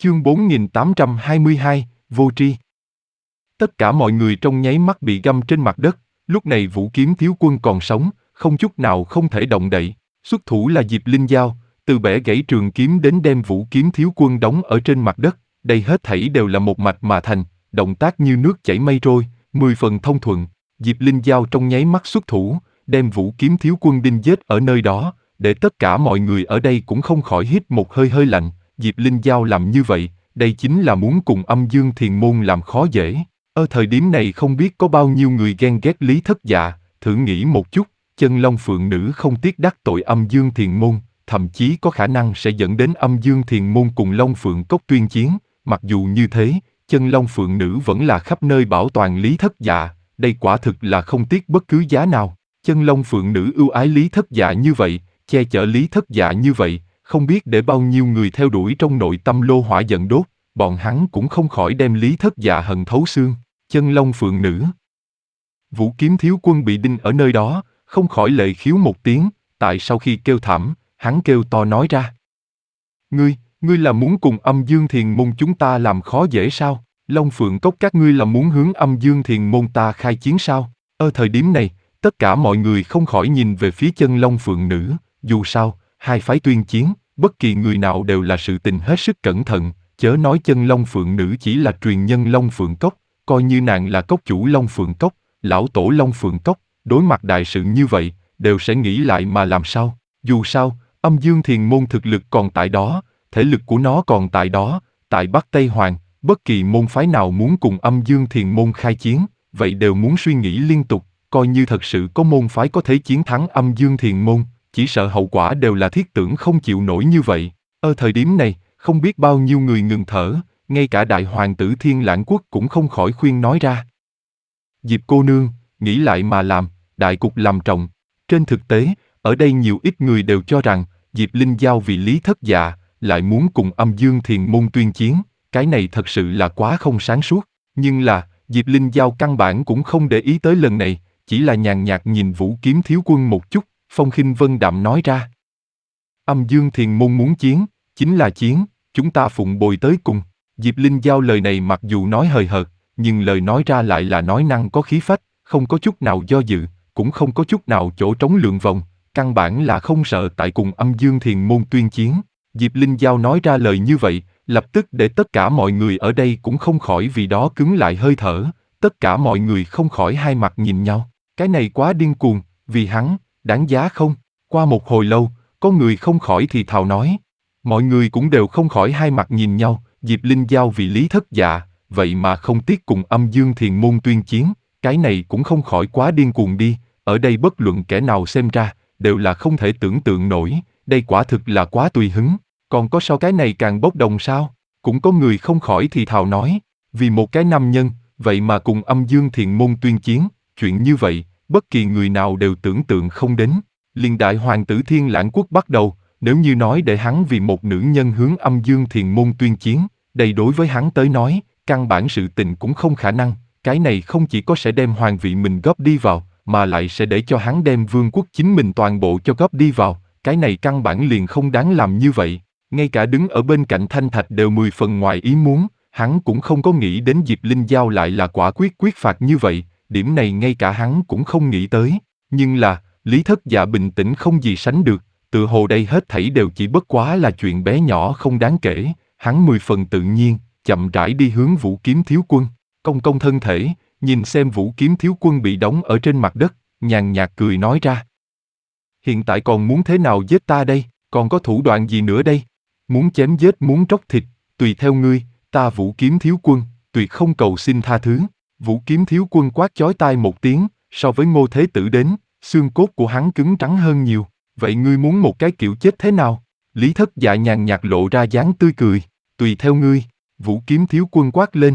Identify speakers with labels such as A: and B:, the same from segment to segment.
A: Chương 4822, vô tri. Tất cả mọi người trong nháy mắt bị găm trên mặt đất, lúc này Vũ Kiếm Thiếu Quân còn sống, không chút nào không thể động đậy. Xuất thủ là Diệp Linh Giao, từ bẻ gãy trường kiếm đến đem Vũ Kiếm Thiếu Quân đóng ở trên mặt đất, đây hết thảy đều là một mạch mà thành, động tác như nước chảy mây trôi, 10 phần thông thuận. Diệp Linh Giao trong nháy mắt xuất thủ, đem Vũ Kiếm Thiếu Quân đinh giết ở nơi đó, để tất cả mọi người ở đây cũng không khỏi hít một hơi hơi lạnh. Diệp Linh Giao làm như vậy, đây chính là muốn cùng Âm Dương Thiền Môn làm khó dễ. Ở thời điểm này không biết có bao nhiêu người ghen ghét Lý Thất Dạ, thử nghĩ một chút, Chân Long Phượng Nữ không tiếc đắc tội Âm Dương Thiền Môn, thậm chí có khả năng sẽ dẫn đến Âm Dương Thiền Môn cùng Long Phượng Cốc tuyên chiến. Mặc dù như thế, Chân Long Phượng Nữ vẫn là khắp nơi bảo toàn Lý Thất Dạ, đây quả thực là không tiếc bất cứ giá nào. Chân Long Phượng Nữ ưu ái Lý Thất Dạ như vậy, che chở Lý Thất Dạ như vậy, không biết để bao nhiêu người theo đuổi trong nội tâm lô hỏa giận đốt, bọn hắn cũng không khỏi đem Lý Thất Dạ hận thấu xương. Chân Long Phượng Nữ. Vũ Kiếm Thiếu Quân bị đinh ở nơi đó, không khỏi lệ khiếu một tiếng, tại sau khi kêu thảm, hắn kêu to nói ra. Ngươi là muốn cùng Âm Dương Thiền Môn chúng ta làm khó dễ sao? Long Phượng Cốc các ngươi là muốn hướng Âm Dương Thiền Môn ta khai chiến sao? Ở thời điểm này, tất cả mọi người không khỏi nhìn về phía Chân Long Phượng Nữ, dù sao, hai phái tuyên chiến, bất kỳ người nào đều là sự tình hết sức cẩn thận, chớ nói Chân Long Phượng Nữ chỉ là truyền nhân Long Phượng Cốc, coi như nàng là cốc chủ Long Phượng Cốc, lão tổ Long Phượng Cốc, đối mặt đại sự như vậy, đều sẽ nghĩ lại mà làm sao. Dù sao, Âm Dương Thiền Môn thực lực còn tại đó, thể lực của nó còn tại đó, tại Bắc Tây Hoàng, bất kỳ môn phái nào muốn cùng Âm Dương Thiền Môn khai chiến, vậy đều muốn suy nghĩ liên tục, coi như thật sự có môn phái có thể chiến thắng Âm Dương Thiền Môn, chỉ sợ hậu quả đều là thiết tưởng không chịu nổi như vậy. Ở thời điểm này, không biết bao nhiêu người ngừng thở, ngay cả đại hoàng tử Thiên Lãng Quốc cũng không khỏi khuyên nói ra. Diệp cô nương, nghĩ lại mà làm, đại cục làm trọng. Trên thực tế, ở đây nhiều ít người đều cho rằng, Diệp Linh Giao vì Lý Thất Dạ, lại muốn cùng Âm Dương Thiền Môn tuyên chiến, cái này thật sự là quá không sáng suốt. Nhưng là, Diệp Linh Giao căn bản cũng không để ý tới lần này, chỉ là nhàn nhạt nhìn Vũ Kiếm Thiếu Quân một chút, phong khinh vân đạm nói ra. Âm Dương Thiền Môn muốn chiến, chính là chiến, chúng ta phụng bồi tới cùng. Diệp Linh Giao lời này mặc dù nói hời hợt, nhưng lời nói ra lại là nói năng có khí phách, không có chút nào do dự, cũng không có chút nào chỗ trống lượng vòng, căn bản là không sợ tại cùng Âm Dương Thiền Môn tuyên chiến. Diệp Linh Giao nói ra lời như vậy, lập tức để tất cả mọi người ở đây cũng không khỏi vì đó cứng lại hơi thở, tất cả mọi người không khỏi hai mặt nhìn nhau, cái này quá điên cuồng, vì hắn, đáng giá không? Qua một hồi lâu, có người không khỏi thì thào nói, mọi người cũng đều không khỏi hai mặt nhìn nhau, Diệp Linh Giao vì Lý Thất Dạ, vậy mà không tiếc cùng Âm Dương Thiền Môn tuyên chiến, cái này cũng không khỏi quá điên cuồng đi, ở đây bất luận kẻ nào xem ra, đều là không thể tưởng tượng nổi, đây quả thực là quá tùy hứng, còn có so cái này càng bốc đồng sao? Cũng có người không khỏi thì thào nói, vì một cái nam nhân, vậy mà cùng Âm Dương Thiền Môn tuyên chiến, chuyện như vậy, bất kỳ người nào đều tưởng tượng không đến. Liền đại hoàng tử Thiên Lãng Quốc bắt đầu, nếu như nói để hắn vì một nữ nhân hướng Âm Dương Thiền Môn tuyên chiến, đây đối với hắn tới nói, căn bản sự tình cũng không khả năng, cái này không chỉ có sẽ đem hoàng vị mình góp đi vào, mà lại sẽ để cho hắn đem vương quốc chính mình toàn bộ cho góp đi vào, cái này căn bản liền không đáng làm như vậy. Ngay cả đứng ở bên cạnh Thanh Thạch đều 10 phần ngoài ý muốn, hắn cũng không có nghĩ đến Diệp Linh Giao lại là quả quyết quyết phạt như vậy, điểm này ngay cả hắn cũng không nghĩ tới. Nhưng là, Lý Thất Dạ bình tĩnh không gì sánh được, tựa hồ đây hết thảy đều chỉ bất quá là chuyện bé nhỏ không đáng kể, hắn 10 phần tự nhiên, chậm rãi đi hướng Vũ Kiếm Thiếu Quân, cong cong thân thể, nhìn xem Vũ Kiếm Thiếu Quân bị đóng ở trên mặt đất, nhàn nhạt cười nói ra. Hiện tại còn muốn thế nào giết ta đây, còn có thủ đoạn gì nữa đây? Muốn chém giết muốn tróc thịt, tùy theo ngươi, ta Vũ Kiếm Thiếu Quân, tuyệt không cầu xin tha thứ. Vũ Kiếm Thiếu Quân quát chói tai một tiếng, so với Ngô Thế Tử đến, xương cốt của hắn cứng trắng hơn nhiều, vậy ngươi muốn một cái kiểu chết thế nào? Lý Thất Dạ nhàn nhạt lộ ra dáng tươi cười, tùy theo ngươi, Vũ Kiếm Thiếu Quân quát lên.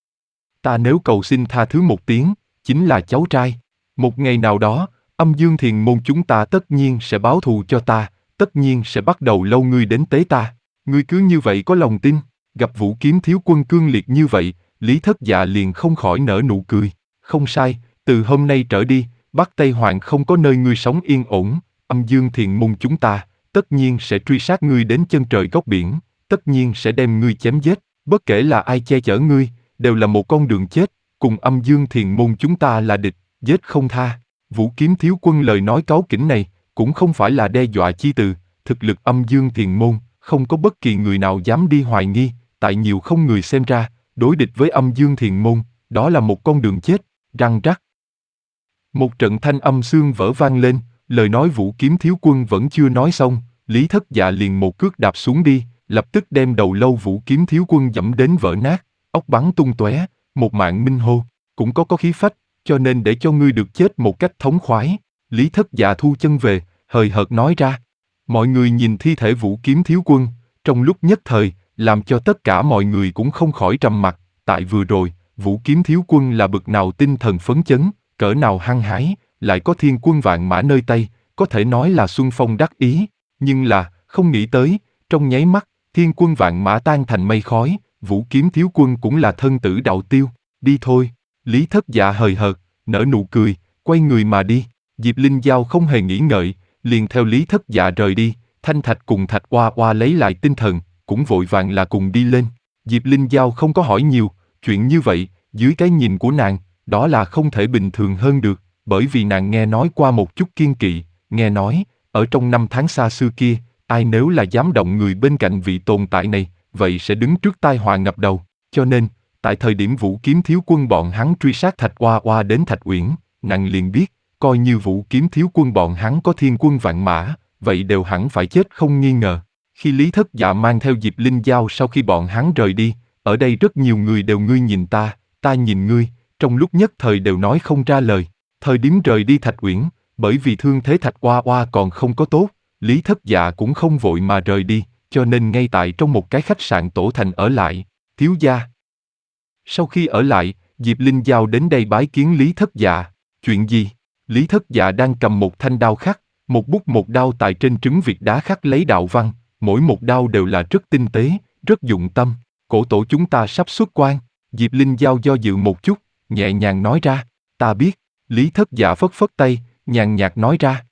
A: Ta nếu cầu xin tha thứ một tiếng, chính là cháu trai, một ngày nào đó, Âm Dương Thiền Môn chúng ta tất nhiên sẽ báo thù cho ta, tất nhiên sẽ bắt đầu lâu ngươi đến tế ta. Ngươi cứ như vậy có lòng tin? Gặp Vũ Kiếm Thiếu Quân cương liệt như vậy, Lý Thất Dạ liền không khỏi nở nụ cười. Không sai, từ hôm nay trở đi, Bắc Tây Hoàng không có nơi ngươi sống yên ổn, Âm Dương Thiền Môn chúng ta, tất nhiên sẽ truy sát ngươi đến chân trời góc biển, tất nhiên sẽ đem ngươi chém giết, bất kể là ai che chở ngươi, đều là một con đường chết, cùng Âm Dương Thiền môn chúng ta là địch, giết không tha. Vũ Kiếm thiếu quân lời nói cáu kỉnh này, cũng không phải là đe dọa chi từ, thực lực Âm Dương Thiền môn, không có bất kỳ người nào dám đi hoài nghi, tại nhiều không người xem ra, đối địch với Âm Dương Thiền môn, đó là một con đường chết, răng rắc. Một trận thanh âm xương vỡ vang lên, lời nói Vũ Kiếm thiếu quân vẫn chưa nói xong, Lý Thất Dạ liền một cước đạp xuống đi, lập tức đem đầu lâu Vũ Kiếm thiếu quân dẫm đến vỡ nát, óc bắn tung tóe, một mạng minh hô, cũng có khí phách, cho nên để cho ngươi được chết một cách thống khoái. Lý Thất Dạ thu chân về, hời hợt nói ra. Mọi người nhìn thi thể Vũ Kiếm thiếu quân, trong lúc nhất thời, làm cho tất cả mọi người cũng không khỏi trầm mặc, tại vừa rồi, Vũ Kiếm thiếu quân là bực nào tinh thần phấn chấn, cỡ nào hăng hái, lại có thiên quân vạn mã nơi tay, có thể nói là xuân phong đắc ý, nhưng là, không nghĩ tới, trong nháy mắt, thiên quân vạn mã tan thành mây khói, Vũ Kiếm thiếu quân cũng là thân tử đạo tiêu, đi thôi. Lý Thất Dạ hời hợt, nở nụ cười, quay người mà đi, Diệp Linh Giao không hề nghĩ ngợi, liền theo Lý Thất Dạ rời đi, Thanh Thạch cùng Thạch Oa Oa lấy lại tinh thần, cũng vội vàng là cùng đi lên. Diệp Linh Giao không có hỏi nhiều, chuyện như vậy, dưới cái nhìn của nàng, đó là không thể bình thường hơn được, bởi vì nàng nghe nói qua một chút kiên kỵ, nghe nói, ở trong năm tháng xa xưa kia, ai nếu là dám động người bên cạnh vị tồn tại này, vậy sẽ đứng trước tai họa ngập đầu, cho nên, tại thời điểm Vũ Kiếm thiếu quân bọn hắn truy sát Thạch Oa Oa đến Thạch Uyển, nàng liền biết, coi như Vũ Kiếm thiếu quân bọn hắn có thiên quân vạn mã, vậy đều hẳn phải chết không nghi ngờ. Khi Lý Thất Dạ mang theo Diệp Linh Giao sau khi bọn hắn rời đi, ở đây rất nhiều người đều ngươi nhìn ta nhìn ngươi, trong lúc nhất thời đều nói không ra lời. Thời điểm rời đi Thạch Uyển, bởi vì thương thế Thạch Oa Oa còn không có tốt, Lý Thất Dạ cũng không vội mà rời đi, cho nên ngay tại trong một cái khách sạn Tổ Thành ở lại. Thiếu gia. Sau khi ở lại, Diệp Linh Giao đến đây bái kiến Lý Thất Dạ. Chuyện gì? Lý Thất Dạ đang cầm một thanh đao khắc, một bút một đao tại trên trứng Việt đá khắc lấy đạo văn, mỗi một đao đều là rất tinh tế, rất dụng tâm. Cổ tổ chúng ta sắp xuất quan. Diệp Linh Giao do dự một chút, nhẹ nhàng nói ra, ta biết. Lý Thất Dạ phất phất tay, nhàn nhạt nói ra.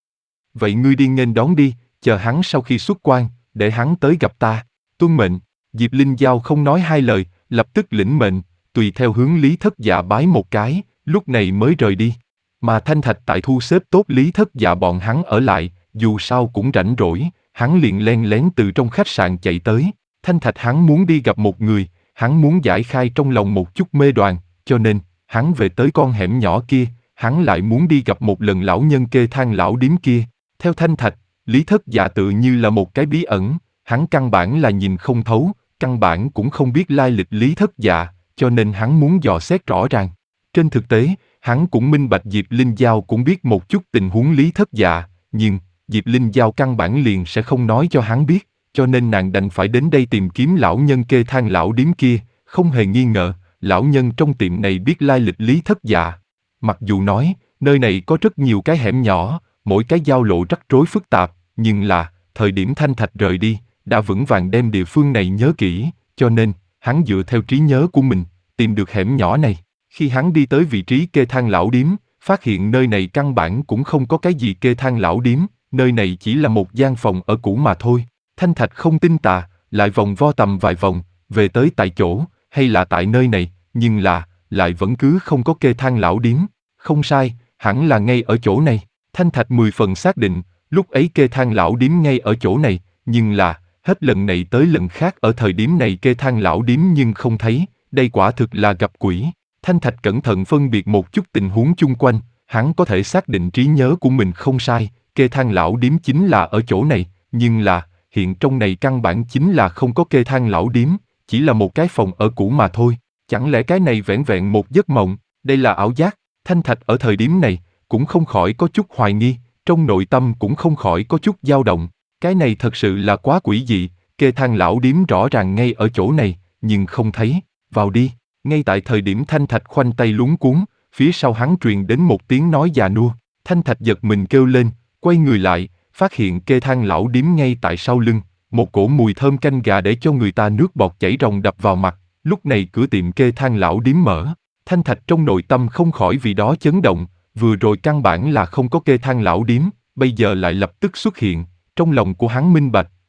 A: Vậy ngươi đi nghênh đón đi, chờ hắn sau khi xuất quan, để hắn tới gặp ta. Tuân mệnh. Diệp Linh Giao không nói hai lời, lập tức lĩnh mệnh, tùy theo hướng Lý Thất Dạ bái một cái, lúc này mới rời đi. Mà Thanh Thạch tại thu xếp tốt Lý Thất Dạ bọn hắn ở lại, dù sao cũng rảnh rỗi, hắn liền len lén từ trong khách sạn chạy tới. Thanh Thạch hắn muốn đi gặp một người, hắn muốn giải khai trong lòng một chút mê đoàn, cho nên, hắn về tới con hẻm nhỏ kia, hắn lại muốn đi gặp một lần lão nhân kê than lão điếm kia. Theo Thanh Thạch, Lý Thất Dạ tự như là một cái bí ẩn, hắn căn bản là nhìn không thấu, căn bản cũng không biết lai lịch Lý Thất Dạ, cho nên hắn muốn dò xét rõ ràng. Trên thực tế, hắn cũng minh bạch Diệp Linh Giao cũng biết một chút tình huống Lý Thất Dạ, nhưng Diệp Linh Giao căn bản liền sẽ không nói cho hắn biết, cho nên nàng đành phải đến đây tìm kiếm lão nhân kê than lão điếm kia, không hề nghi ngờ, lão nhân trong tiệm này biết lai lịch Lý Thất Dạ. Mặc dù nói, nơi này có rất nhiều cái hẻm nhỏ, mỗi cái giao lộ rắc rối phức tạp, nhưng là, thời điểm Thanh Thạch rời đi, đã vững vàng đem địa phương này nhớ kỹ, cho nên, hắn dựa theo trí nhớ của mình, tìm được hẻm nhỏ này. Khi hắn đi tới vị trí kê than lão điếm, phát hiện nơi này căn bản cũng không có cái gì kê than lão điếm, nơi này chỉ là một gian phòng ở cũ mà thôi. Thanh Thạch không tin tà, lại vòng vo tầm vài vòng, về tới tại chỗ, hay là tại nơi này, nhưng là, lại vẫn cứ không có kê than lão điếm. Không sai, hẳn là ngay ở chỗ này. Thanh Thạch 10 phần xác định, lúc ấy kê than lão điếm ngay ở chỗ này, nhưng là, hết lần này tới lần khác ở thời điểm này kê than lão điếm nhưng không thấy, đây quả thực là gặp quỷ. Thanh Thạch cẩn thận phân biệt một chút tình huống chung quanh, hắn có thể xác định trí nhớ của mình không sai, kê than lão điếm chính là ở chỗ này, nhưng là, hiện trong này căn bản chính là không có kê than lão điếm, chỉ là một cái phòng ở cũ mà thôi. Chẳng lẽ cái này vẻn vẹn một giấc mộng, đây là ảo giác? Thanh Thạch ở thời điểm này, cũng không khỏi có chút hoài nghi, trong nội tâm cũng không khỏi có chút dao động. Cái này thật sự là quá quỷ dị, kê than lão điếm rõ ràng ngay ở chỗ này, nhưng không thấy, vào đi. Ngay tại thời điểm Thanh Thạch khoanh tay luống cuống, phía sau hắn truyền đến một tiếng nói già nua. Thanh Thạch giật mình kêu lên, quay người lại, phát hiện kê than lão điếm ngay tại sau lưng, một cổ mùi thơm canh gà để cho người ta nước bọt chảy ròng đập vào mặt. Lúc này cửa tiệm kê than lão điếm mở, Thanh Thạch trong nội tâm không khỏi vì đó chấn động, vừa rồi căn bản là không có kê than lão điếm, bây giờ lại lập tức xuất hiện, trong lòng của hắn minh bạch,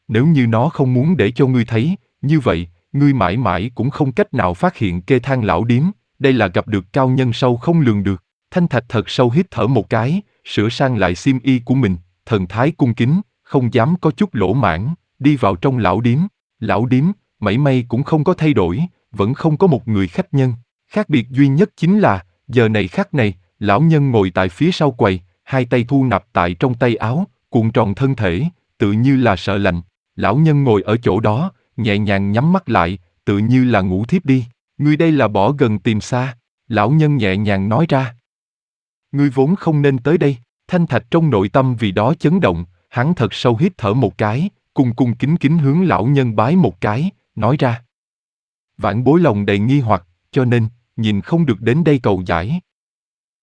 A: Nếu như nó không muốn để cho ngươi thấy, như vậy, ngươi mãi mãi cũng không cách nào phát hiện kê thang lão điếm, đây là gặp được cao nhân sâu không lường được. Thanh Thạch thật sâu hít thở một cái, sửa sang lại xiêm y của mình, thần thái cung kính, không dám có chút lỗ mãng, đi vào trong lão điếm. Lão điếm, mảy may cũng không có thay đổi, vẫn không có một người khách nhân. Khác biệt duy nhất chính là, giờ này khắc này, lão nhân ngồi tại phía sau quầy, hai tay thu nạp tại trong tay áo, cuộn tròn thân thể, tự như là sợ lạnh. Lão nhân ngồi ở chỗ đó, nhẹ nhàng nhắm mắt lại, tự như là ngủ thiếp đi. Ngươi đây là bỏ gần tìm xa. Lão nhân nhẹ nhàng nói ra. Ngươi vốn không nên tới đây. Thanh Thạch trong nội tâm vì đó chấn động, hắn thật sâu hít thở một cái, cung cung kính kính hướng lão nhân bái một cái, nói ra. Vãn bối lòng đầy nghi hoặc, cho nên, nhìn không được đến đây cầu giải.